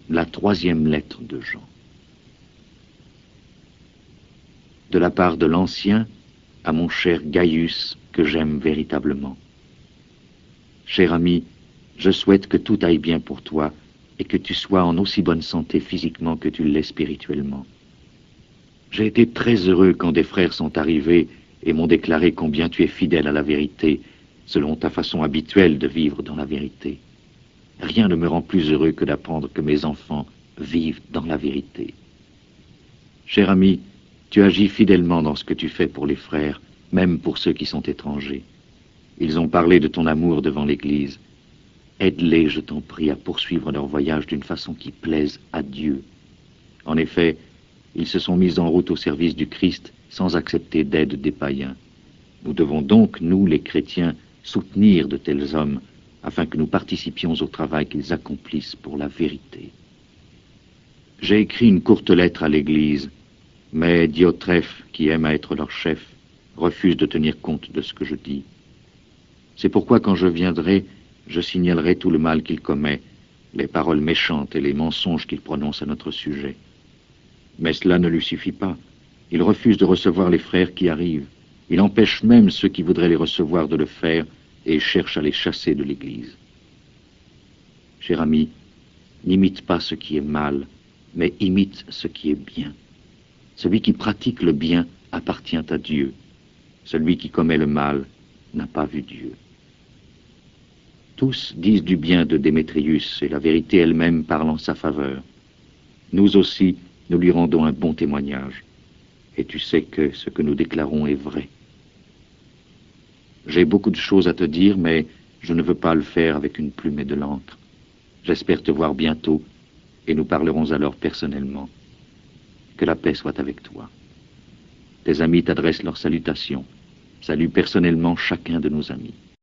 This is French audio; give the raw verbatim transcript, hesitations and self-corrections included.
La troisième lettre de Jean. De la part de l'ancien à mon cher Gaius, que j'aime véritablement. Cher ami, je souhaite que tout aille bien pour toi et que tu sois en aussi bonne santé physiquement que tu l'es spirituellement. J'ai été très heureux quand des frères sont arrivés et m'ont déclaré combien tu es fidèle à la vérité, selon ta façon habituelle de vivre dans la vérité. Rien ne me rend plus heureux que d'apprendre que mes enfants vivent dans la vérité. Cher ami, tu agis fidèlement dans ce que tu fais pour les frères, même pour ceux qui sont étrangers. Ils ont parlé de ton amour devant l'Église. Aide-les, je t'en prie, à poursuivre leur voyage d'une façon qui plaise à Dieu. En effet, ils se sont mis en route au service du Christ sans accepter d'aide des païens. Nous devons donc, nous, les chrétiens, soutenir de tels hommes afin que nous participions au travail qu'ils accomplissent pour la vérité. J'ai écrit une courte lettre à l'Église, mais Diotrephe, qui aime à être leur chef, refuse de tenir compte de ce que je dis. C'est pourquoi quand je viendrai, je signalerai tout le mal qu'il commet, les paroles méchantes et les mensonges qu'il prononce à notre sujet. Mais cela ne lui suffit pas. Il refuse de recevoir les frères qui arrivent. Il empêche même ceux qui voudraient les recevoir de le faire et cherche à les chasser de l'Église. Cher ami, n'imite pas ce qui est mal, mais imite ce qui est bien. Celui qui pratique le bien appartient à Dieu. Celui qui commet le mal n'a pas vu Dieu. Tous disent du bien de Démétrius, et la vérité elle-même parle en sa faveur. Nous aussi, nous lui rendons un bon témoignage. Et tu sais que ce que nous déclarons est vrai. J'ai beaucoup de choses à te dire, mais je ne veux pas le faire avec une plume et de l'encre. J'espère te voir bientôt, et nous parlerons alors personnellement. Que la paix soit avec toi. Tes amis t'adressent leurs salutations. Salue personnellement chacun de nos amis.